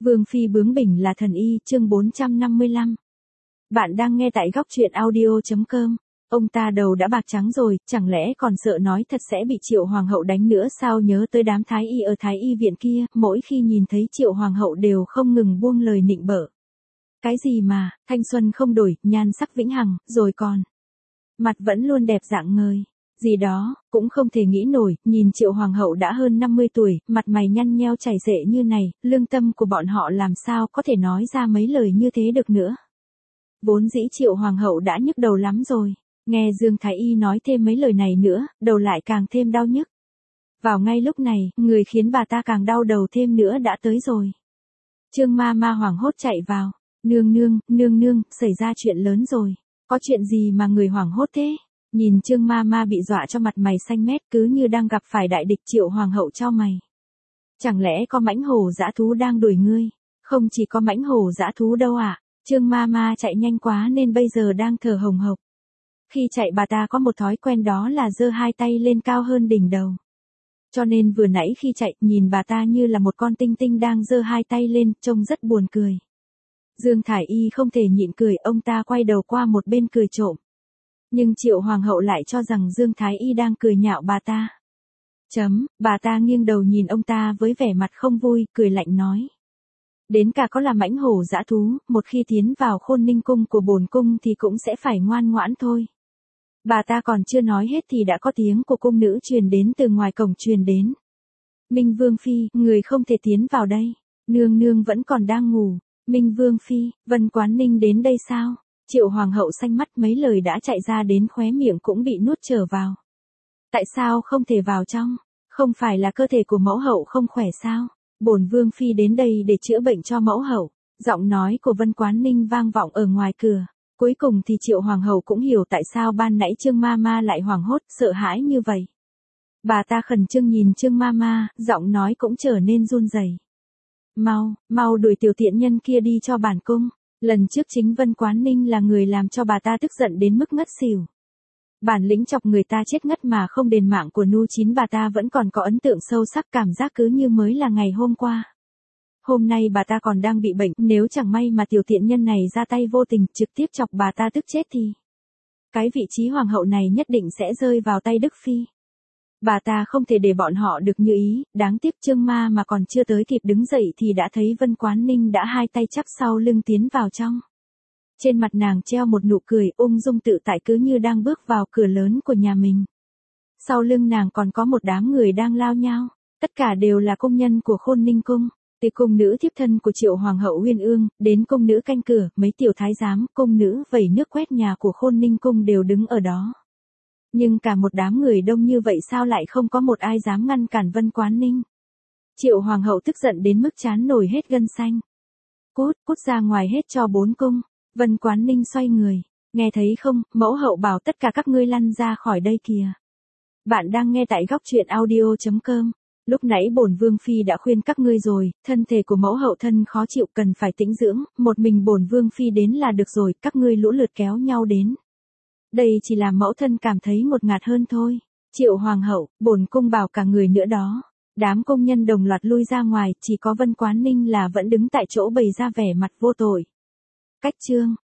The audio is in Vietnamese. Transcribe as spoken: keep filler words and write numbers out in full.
Vương phi bướng bỉnh là thần y, chương bốn trăm năm mươi lăm. Bạn đang nghe tại góc truyện audio chấm com. Ông ta đầu đã bạc trắng rồi, chẳng lẽ còn sợ nói thật sẽ bị Triệu Hoàng hậu đánh nữa sao? Nhớ tới đám thái y ở thái y viện kia, mỗi khi nhìn thấy Triệu Hoàng hậu đều không ngừng buông lời nịnh bợ. Cái gì mà, thanh xuân không đổi, nhan sắc vĩnh hằng, rồi còn. Mặt vẫn luôn đẹp rạng ngời. Gì đó, cũng không thể nghĩ nổi, nhìn Triệu Hoàng hậu đã hơn năm mươi tuổi, mặt mày nhăn nheo chảy rệ như này, lương tâm của bọn họ làm sao có thể nói ra mấy lời như thế được nữa. Vốn dĩ Triệu Hoàng hậu đã nhức đầu lắm rồi, nghe Dương Thái Y nói thêm mấy lời này nữa, đầu lại càng thêm đau nhức. Vào ngay lúc này, người khiến bà ta càng đau đầu thêm nữa đã tới rồi. Trương ma ma hoảng hốt chạy vào, nương nương, nương nương, xảy ra chuyện lớn rồi, có chuyện gì mà người hoảng hốt thế? Nhìn Trương ma ma bị dọa cho mặt mày xanh mét cứ như đang gặp phải đại địch. Triệu Hoàng hậu chau mày. Chẳng lẽ có mãnh hổ dã thú đang đuổi ngươi? Không chỉ có mãnh hổ dã thú đâu ạ. À? Trương ma ma chạy nhanh quá nên bây giờ đang thở hồng hộc. Khi chạy bà ta có một thói quen đó là giơ hai tay lên cao hơn đỉnh đầu. Cho nên vừa nãy khi chạy nhìn bà ta như là một con tinh tinh đang giơ hai tay lên, trông rất buồn cười. Dương Thải Y không thể nhịn cười, ông ta quay đầu qua một bên cười trộm. Nhưng Triệu Hoàng hậu lại cho rằng Dương Thái Y đang cười nhạo bà ta. Chấm, bà ta nghiêng đầu nhìn ông ta với vẻ mặt không vui, cười lạnh nói. Đến cả có là mãnh hổ dã thú, một khi tiến vào Khôn Ninh cung của bổn cung thì cũng sẽ phải ngoan ngoãn thôi. Bà ta còn chưa nói hết thì đã có tiếng của cung nữ truyền đến từ ngoài cổng truyền đến. Minh Vương Phi, người không thể tiến vào đây. Nương nương vẫn còn đang ngủ. Minh Vương Phi, Vân Quán Ninh đến đây sao? Triệu Hoàng hậu xanh mắt, mấy lời đã chạy ra đến khóe miệng cũng bị nuốt trở vào. Tại sao không thể vào trong? Không phải là cơ thể của mẫu hậu không khỏe sao? Bổn Vương Phi đến đây để chữa bệnh cho mẫu hậu. Giọng nói của Vân Quán Ninh vang vọng ở ngoài cửa. Cuối cùng thì Triệu Hoàng hậu cũng hiểu tại sao ban nãy Trương ma ma lại hoảng hốt, sợ hãi như vậy. Bà ta khẩn trương nhìn Trương ma ma, giọng nói cũng trở nên run rẩy. Mau, mau đuổi tiểu tiện nhân kia đi cho bản cung. Lần trước chính Vân Quán Ninh là người làm cho bà ta tức giận đến mức ngất xỉu. Bản lĩnh chọc người ta chết ngất mà không đền mạng của Nu Chín, bà ta vẫn còn có ấn tượng sâu sắc, cảm giác cứ như mới là ngày hôm qua. Hôm nay bà ta còn đang bị bệnh, nếu chẳng may mà tiểu tiện nhân này ra tay vô tình trực tiếp chọc bà ta tức chết thì cái vị trí hoàng hậu này nhất định sẽ rơi vào tay Đức Phi. Bà ta không thể để bọn họ được như ý, đáng tiếc Trương ma mà còn chưa tới kịp đứng dậy thì đã thấy Vân Quán Ninh đã hai tay chắp sau lưng tiến vào trong. Trên mặt nàng treo một nụ cười ung dung tự tại, cứ như đang bước vào cửa lớn của nhà mình. Sau lưng nàng còn có một đám người đang lao nhao, tất cả đều là công nhân của Khôn Ninh cung, từ cung nữ thiếp thân của Triệu Hoàng hậu Uyên Ương, đến công nữ canh cửa, mấy tiểu thái giám, công nữ vẩy nước quét nhà của Khôn Ninh cung đều đứng ở đó. Nhưng cả một đám người đông như vậy sao lại không có một ai dám ngăn cản Vân Quán Ninh. Triệu Hoàng hậu tức giận đến mức trán nổi hết gân xanh. Cút, cút ra ngoài hết cho bốn cung. Vân Quán Ninh xoay người. Nghe thấy không, mẫu hậu bảo tất cả các ngươi lăn ra khỏi đây kìa. Bạn đang nghe tại góc truyện audio chấm com. Lúc nãy bổn Vương Phi đã khuyên các ngươi rồi, thân thể của mẫu hậu thân khó chịu cần phải tĩnh dưỡng, một mình bổn Vương Phi đến là được rồi, các ngươi lũ lượt kéo nhau đến. Đây chỉ là mẫu thân cảm thấy một ngạt hơn thôi. Triệu Hoàng hậu, bổn cung bảo cả người nữa đó. Đám công nhân đồng loạt lui ra ngoài, chỉ có Vân Quán Ninh là vẫn đứng tại chỗ bày ra vẻ mặt vô tội. Cách chương.